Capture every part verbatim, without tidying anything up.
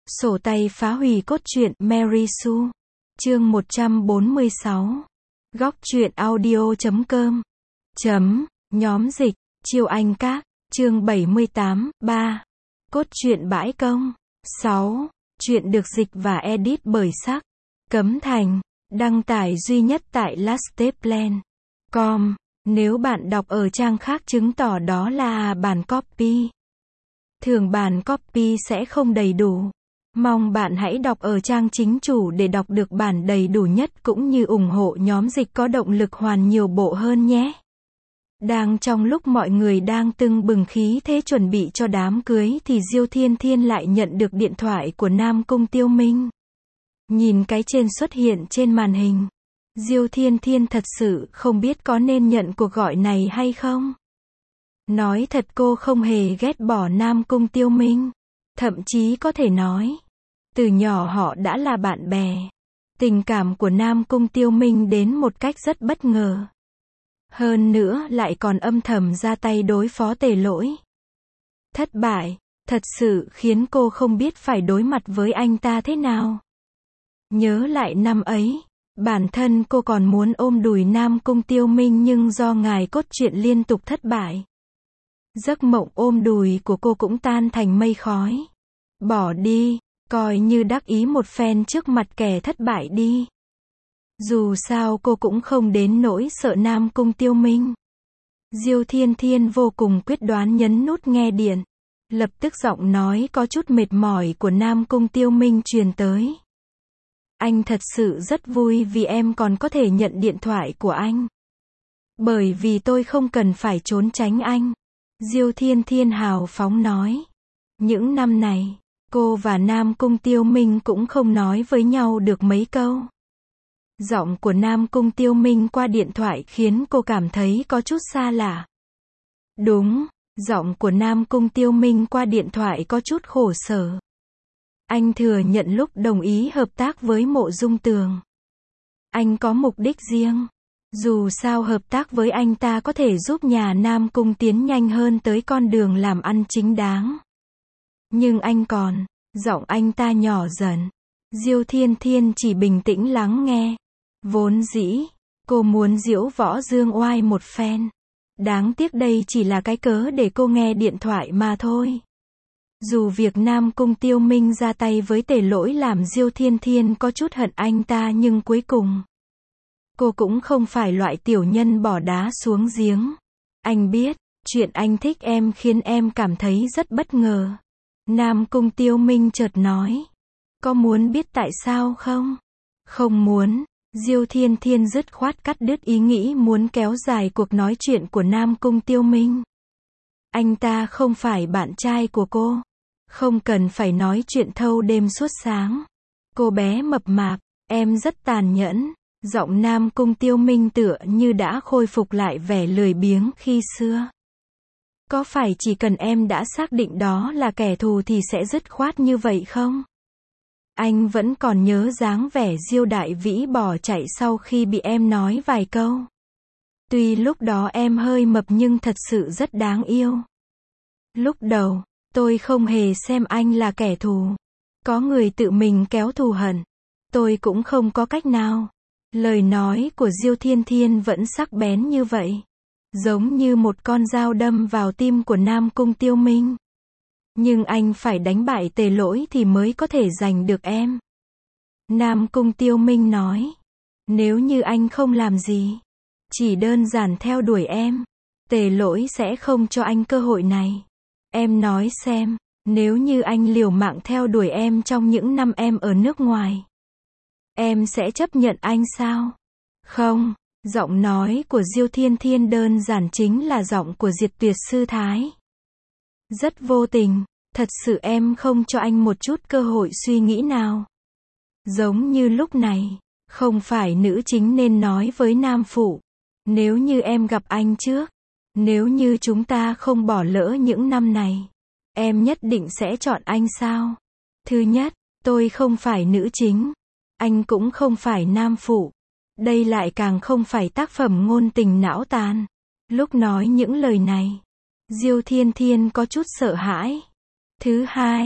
Sổ tay phá hủy cốt truyện Mary Sue. Chương một trăm bốn mươi sáu. Góc truyện audio chấm com. Chấm. Nhóm dịch. Chiêu Anh Các. Chương bảy mươi tám. ba. Cốt truyện bãi công. sáu. Truyện được dịch và edit bởi Sắc. Cấm Thành. Đăng tải duy nhất tại lasteplan chấm com. Nếu bạn đọc ở trang khác chứng tỏ đó là bản copy. Thường bản copy sẽ không đầy đủ. Mong bạn hãy đọc ở trang chính chủ để đọc được bản đầy đủ nhất cũng như ủng hộ nhóm dịch có động lực hoàn nhiều bộ hơn nhé. Đang trong lúc mọi người đang tưng bừng khí thế chuẩn bị cho đám cưới thì Diêu Thiên Thiên lại nhận được điện thoại của Nam Cung Tiêu Minh. Nhìn cái trên xuất hiện trên màn hình, Diêu Thiên Thiên thật sự không biết có nên nhận cuộc gọi này hay không. Nói thật cô không hề ghét bỏ Nam Cung Tiêu Minh. Thậm chí có thể nói, từ nhỏ họ đã là bạn bè. Tình cảm của Nam Cung Tiêu Minh đến một cách rất bất ngờ. Hơn nữa lại còn âm thầm ra tay đối phó Tề Lỗi. Thất bại, thật sự khiến cô không biết phải đối mặt với anh ta thế nào. Nhớ lại năm ấy, bản thân cô còn muốn ôm đùi Nam Cung Tiêu Minh nhưng do ngài cốt truyện liên tục thất bại. Giấc mộng ôm đùi của cô cũng tan thành mây khói. Bỏ đi, coi như đắc ý một phen trước mặt kẻ thất bại đi. Dù sao cô cũng không đến nỗi sợ Nam Cung Tiêu Minh. Diêu Thiên Thiên vô cùng quyết đoán nhấn nút nghe điện. Lập tức giọng nói có chút mệt mỏi của Nam Cung Tiêu Minh truyền tới. Anh thật sự rất vui vì em còn có thể nhận điện thoại của anh. Bởi vì tôi không cần phải trốn tránh anh. Diêu Thiên Thiên hào phóng nói. Những năm này, cô và Nam Cung Tiêu Minh cũng không nói với nhau được mấy câu. Giọng của Nam Cung Tiêu Minh qua điện thoại khiến cô cảm thấy có chút xa lạ. Đúng, giọng của Nam Cung Tiêu Minh qua điện thoại có chút khổ sở. Anh thừa nhận lúc đồng ý hợp tác với Mộ Dung Tường, anh có mục đích riêng. Dù sao hợp tác với anh ta có thể giúp nhà Nam Cung tiến nhanh hơn tới con đường làm ăn chính đáng. Nhưng anh còn, giọng anh ta nhỏ dần. Diêu Thiên Thiên chỉ bình tĩnh lắng nghe. Vốn dĩ, cô muốn diễu võ dương oai một phen. Đáng tiếc đây chỉ là cái cớ để cô nghe điện thoại mà thôi. Dù việc Nam Cung Tiêu Minh ra tay với Tề Lỗi làm Diêu Thiên Thiên có chút hận anh ta nhưng cuối cùng, cô cũng không phải loại tiểu nhân bỏ đá xuống giếng. Anh biết, chuyện anh thích em khiến em cảm thấy rất bất ngờ. Nam Cung Tiêu Minh chợt nói. Có muốn biết tại sao không? Không muốn. Diêu Thiên Thiên dứt khoát cắt đứt ý nghĩ muốn kéo dài cuộc nói chuyện của Nam Cung Tiêu Minh. Anh ta không phải bạn trai của cô. Không cần phải nói chuyện thâu đêm suốt sáng. Cô bé mập mạp, em rất tàn nhẫn. Giọng Nam Cung Tiêu Minh tựa như đã khôi phục lại vẻ lười biếng khi xưa. Có phải chỉ cần em đã xác định đó là kẻ thù thì sẽ dứt khoát như vậy không? Anh vẫn còn nhớ dáng vẻ Diêu Đại Vĩ bỏ chạy sau khi bị em nói vài câu. Tuy lúc đó em hơi mập nhưng thật sự rất đáng yêu. Lúc đầu, tôi không hề xem anh là kẻ thù. Có người tự mình kéo thù hận. Tôi cũng không có cách nào. Lời nói của Diêu Thiên Thiên vẫn sắc bén như vậy. Giống như một con dao đâm vào tim của Nam Cung Tiêu Minh. Nhưng anh phải đánh bại Tề Lỗi thì mới có thể giành được em. Nam Cung Tiêu Minh nói. Nếu như anh không làm gì, chỉ đơn giản theo đuổi em, Tề Lỗi sẽ không cho anh cơ hội này. Em nói xem, nếu như anh liều mạng theo đuổi em trong những năm em ở nước ngoài, em sẽ chấp nhận anh sao? Không, giọng nói của Diêu Thiên Thiên đơn giản chính là giọng của Diệt Tuyệt Sư Thái. Rất vô tình, thật sự em không cho anh một chút cơ hội suy nghĩ nào. Giống như lúc này, không phải nữ chính nên nói với nam phụ. Nếu như em gặp anh trước, nếu như chúng ta không bỏ lỡ những năm này, em nhất định sẽ chọn anh sao? Thứ nhất, tôi không phải nữ chính. Anh cũng không phải nam phụ. Đây lại càng không phải tác phẩm ngôn tình não tàn. Lúc nói những lời này, Diêu Thiên Thiên có chút sợ hãi. Thứ hai,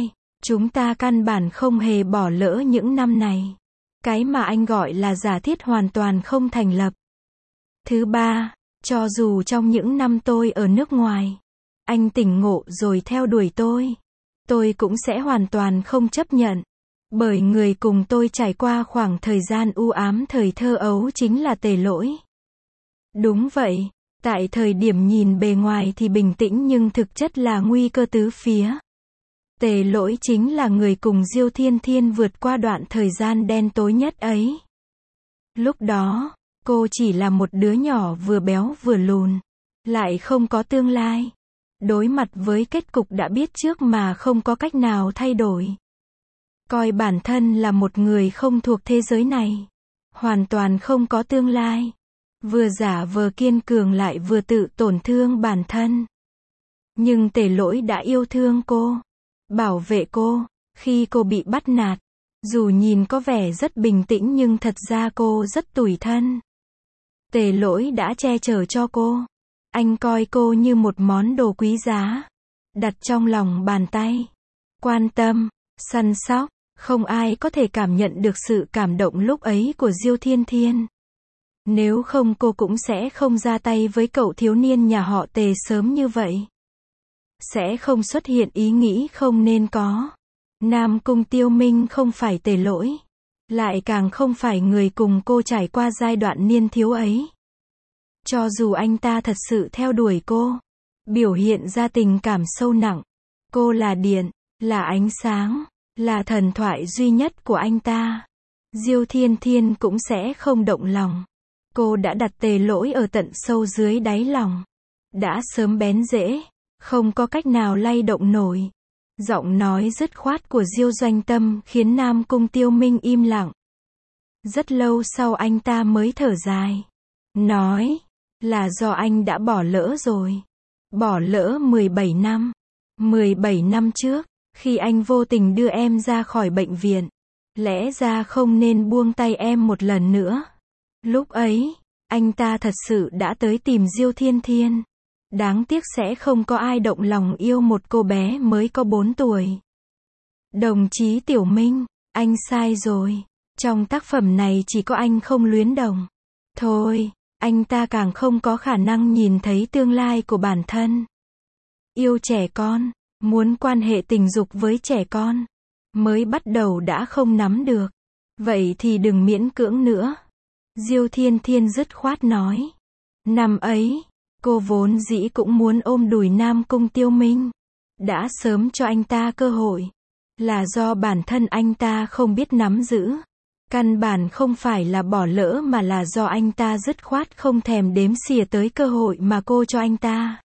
Chúng ta căn bản không hề bỏ lỡ những năm này. Cái mà anh gọi là giả thiết hoàn toàn không thành lập. Thứ ba, cho dù trong những năm tôi ở nước ngoài, anh tỉnh ngộ rồi theo đuổi tôi, tôi cũng sẽ hoàn toàn không chấp nhận. Bởi người cùng tôi trải qua khoảng thời gian u ám thời thơ ấu chính là Tề Lỗi. Đúng vậy, tại thời điểm nhìn bề ngoài thì bình tĩnh nhưng thực chất là nguy cơ tứ phía. Tề Lỗi chính là người cùng Diêu Thiên Thiên vượt qua đoạn thời gian đen tối nhất ấy. Lúc đó, cô chỉ là một đứa nhỏ vừa béo vừa lùn, lại không có tương lai. Đối mặt với kết cục đã biết trước mà không có cách nào thay đổi. Coi bản thân là một người không thuộc thế giới này, hoàn toàn không có tương lai. Vừa giả vờ kiên cường lại vừa tự tổn thương bản thân. Nhưng Tề Lỗi đã yêu thương cô, bảo vệ cô, khi cô bị bắt nạt. Dù nhìn có vẻ rất bình tĩnh nhưng thật ra cô rất tủi thân. Tề Lỗi đã che chở cho cô. Anh coi cô như một món đồ quý giá, đặt trong lòng bàn tay. Quan tâm, săn sóc, không ai có thể cảm nhận được sự cảm động lúc ấy của Diêu Thiên Thiên. Nếu không cô cũng sẽ không ra tay với cậu thiếu niên nhà họ Tề sớm như vậy. Sẽ không xuất hiện ý nghĩ không nên có. Nam Cung Tiêu Minh không phải Tề Lỗi, lại càng không phải người cùng cô trải qua giai đoạn niên thiếu ấy. Cho dù anh ta thật sự theo đuổi cô, biểu hiện ra tình cảm sâu nặng, cô là điện, là ánh sáng, là thần thoại duy nhất của anh ta, Diêu Thiên Thiên cũng sẽ không động lòng. Cô đã đặt Tề Lỗi ở tận sâu dưới đáy lòng, đã sớm bén rễ, không có cách nào lay động nổi. Giọng nói dứt khoát của Diêu Doanh Tâm khiến Nam Cung Tiêu Minh im lặng. Rất lâu sau anh ta mới thở dài, nói, là do anh đã bỏ lỡ rồi. Bỏ lỡ mười bảy năm. mười bảy năm trước, khi anh vô tình đưa em ra khỏi bệnh viện, lẽ ra không nên buông tay em một lần nữa. Lúc ấy, anh ta thật sự đã tới tìm Diêu Thiên Thiên. Đáng tiếc sẽ không có ai động lòng yêu một cô bé mới có bốn tuổi. Đồng chí Tiểu Minh, anh sai rồi. Trong tác phẩm này chỉ có anh không luyến đồng. Thôi, anh ta càng không có khả năng nhìn thấy tương lai của bản thân. Yêu trẻ con, muốn quan hệ tình dục với trẻ con, mới bắt đầu đã không nắm được. Vậy thì đừng miễn cưỡng nữa. Diêu Thiên Thiên dứt khoát nói. Năm ấy, cô vốn dĩ cũng muốn ôm đùi Nam Cung Tiêu Minh. Đã sớm cho anh ta cơ hội. Là do bản thân anh ta không biết nắm giữ. Căn bản không phải là bỏ lỡ mà là do anh ta dứt khoát không thèm đếm xỉa tới cơ hội mà cô cho anh ta.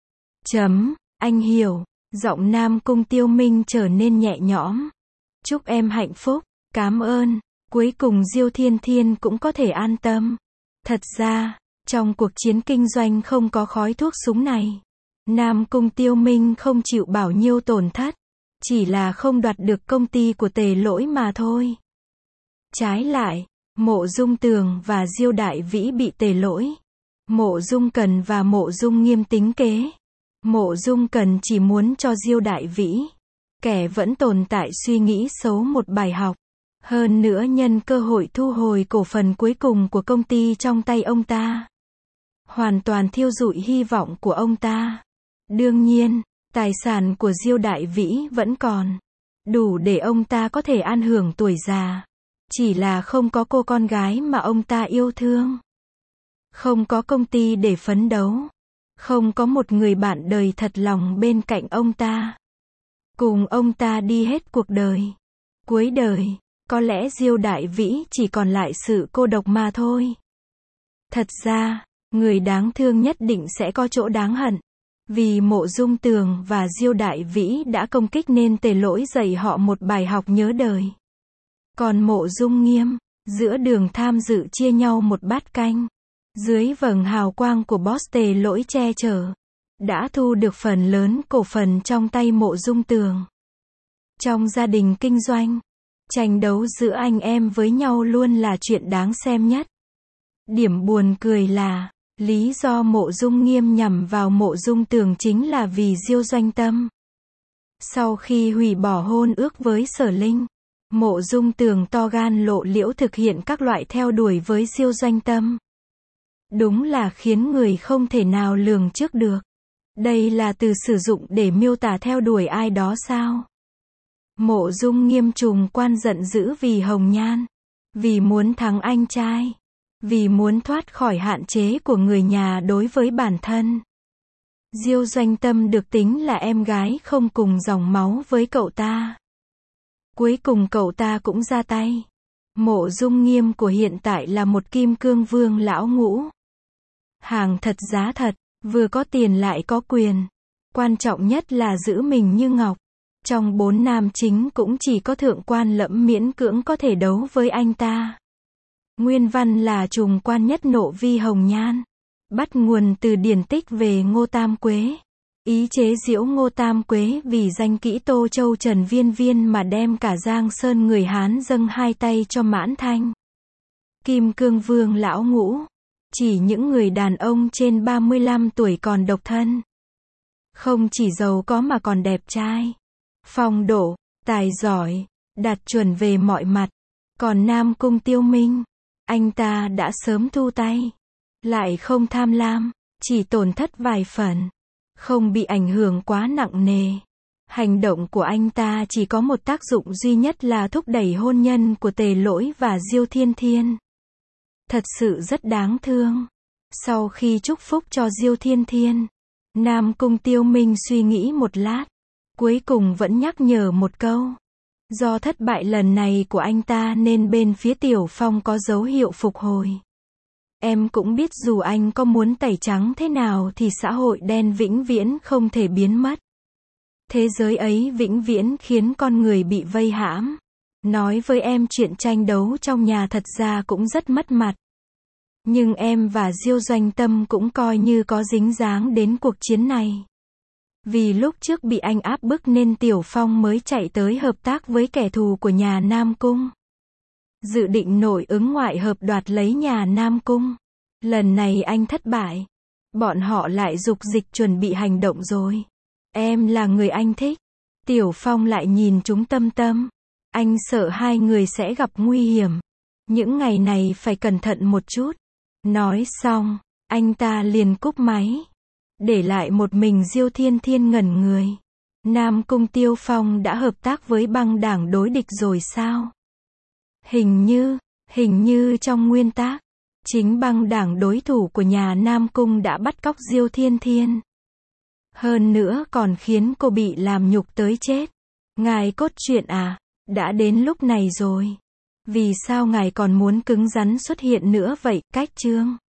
Chấm, anh hiểu. Giọng Nam Cung Tiêu Minh trở nên nhẹ nhõm. Chúc em hạnh phúc, cảm ơn. Cuối cùng Diêu Thiên Thiên cũng có thể an tâm. Thật ra, trong cuộc chiến kinh doanh không có khói thuốc súng này. Nam Cung Tiêu Minh không chịu bao nhiêu tổn thất. Chỉ là không đoạt được công ty của Tề Lỗi mà thôi. Trái lại, Mộ Dung Tường và Diêu Đại Vĩ bị Tề Lỗi, Mộ Dung Cần và Mộ Dung Nghiêm tính kế. Mộ Dung Cần chỉ muốn cho Diêu Đại Vĩ, kẻ vẫn tồn tại suy nghĩ xấu một bài học. Hơn nữa nhân cơ hội thu hồi cổ phần cuối cùng của công ty trong tay ông ta. Hoàn toàn thiêu rụi hy vọng của ông ta. Đương nhiên, tài sản của Diêu Đại Vĩ vẫn còn. Đủ để ông ta có thể an hưởng tuổi già. Chỉ là không có cô con gái mà ông ta yêu thương. Không có công ty để phấn đấu. Không có một người bạn đời thật lòng bên cạnh ông ta. Cùng ông ta đi hết cuộc đời. Cuối đời, có lẽ Diêu Đại Vĩ chỉ còn lại sự cô độc mà thôi. Thật ra, người đáng thương nhất định sẽ có chỗ đáng hận. Vì Mộ Dung Tường và Diêu Đại Vĩ đã công kích nên Tề Lỗi dạy họ một bài học nhớ đời. Còn Mộ Dung Nghiêm, giữa đường tham dự chia nhau một bát canh. Dưới vầng hào quang của boss Tề Lỗi che chở, đã thu được phần lớn cổ phần trong tay Mộ Dung Tường. Trong gia đình kinh doanh, tranh đấu giữa anh em với nhau luôn là chuyện đáng xem nhất. Điểm buồn cười là, lý do Mộ Dung Nghiêm nhằm vào Mộ Dung Tường chính là vì Diêu Doanh Tâm. Sau khi hủy bỏ hôn ước với Sở Linh, Mộ Dung Tường to gan lộ liễu thực hiện các loại theo đuổi với Diêu Doanh Tâm. Đúng là khiến người không thể nào lường trước được. Đây là từ sử dụng để miêu tả theo đuổi ai đó sao? Mộ Dung Nghiêm trùng quan giận dữ vì Hồng Nhan, vì muốn thắng anh trai, vì muốn thoát khỏi hạn chế của người nhà đối với bản thân. Diêu Doanh Tâm được tính là em gái không cùng dòng máu với cậu ta. Cuối cùng cậu ta cũng ra tay. Mộ Dung Nghiêm của hiện tại là một kim cương vương lão ngũ. Hàng thật giá thật, vừa có tiền lại có quyền. Quan trọng nhất là giữ mình như ngọc. Trong bốn nam chính cũng chỉ có thượng quan Lẫm miễn cưỡng có thể đấu với anh ta. Nguyên văn là trùng quan nhất nộ vi Hồng Nhan. Bắt nguồn từ điển tích về Ngô Tam Quế. Ý chế giễu Ngô Tam Quế vì danh kỹ Tô Châu Trần Viên Viên mà đem cả Giang Sơn người Hán dâng hai tay cho Mãn Thanh. Kim Cương Vương lão ngũ. Chỉ những người đàn ông trên ba mươi lăm tuổi còn độc thân. Không chỉ giàu có mà còn đẹp trai. Phong độ, tài giỏi, đạt chuẩn về mọi mặt. Còn Nam Cung Tiêu Minh, anh ta đã sớm thu tay. Lại không tham lam, chỉ tổn thất vài phần. Không bị ảnh hưởng quá nặng nề. Hành động của anh ta chỉ có một tác dụng duy nhất là thúc đẩy hôn nhân của Tề Lỗi và Diêu Thiên Thiên. Thật sự rất đáng thương. Sau khi chúc phúc cho Diêu Thiên Thiên, Nam Cung Tiêu Minh suy nghĩ một lát. Cuối cùng vẫn nhắc nhở một câu. Do thất bại lần này của anh ta nên bên phía Tiểu Phong có dấu hiệu phục hồi. Em cũng biết dù anh có muốn tẩy trắng thế nào thì xã hội đen vĩnh viễn không thể biến mất. Thế giới ấy vĩnh viễn khiến con người bị vây hãm. Nói với em chuyện tranh đấu trong nhà thật ra cũng rất mất mặt. Nhưng em và Diêu Doanh Tâm cũng coi như có dính dáng đến cuộc chiến này. Vì lúc trước bị anh áp bức nên Tiểu Phong mới chạy tới hợp tác với kẻ thù của nhà Nam Cung. Dự định nội ứng ngoại hợp đoạt lấy nhà Nam Cung. Lần này anh thất bại. Bọn họ lại dục dịch chuẩn bị hành động rồi. Em là người anh thích. Tiểu Phong lại nhìn chúng Tâm Tâm. Anh sợ hai người sẽ gặp nguy hiểm. Những ngày này phải cẩn thận một chút. Nói xong, anh ta liền cúp máy. Để lại một mình Diêu Thiên Thiên ngẩn người. Nam Cung Tiêu Phong đã hợp tác với băng đảng đối địch rồi sao? Hình như, hình như trong nguyên tác, chính băng đảng đối thủ của nhà Nam Cung đã bắt cóc Diêu Thiên Thiên. Hơn nữa còn khiến cô bị làm nhục tới chết. Ngài cốt truyện à, đã đến lúc này rồi. Vì sao ngài còn muốn cứng rắn xuất hiện nữa vậy? Cách chương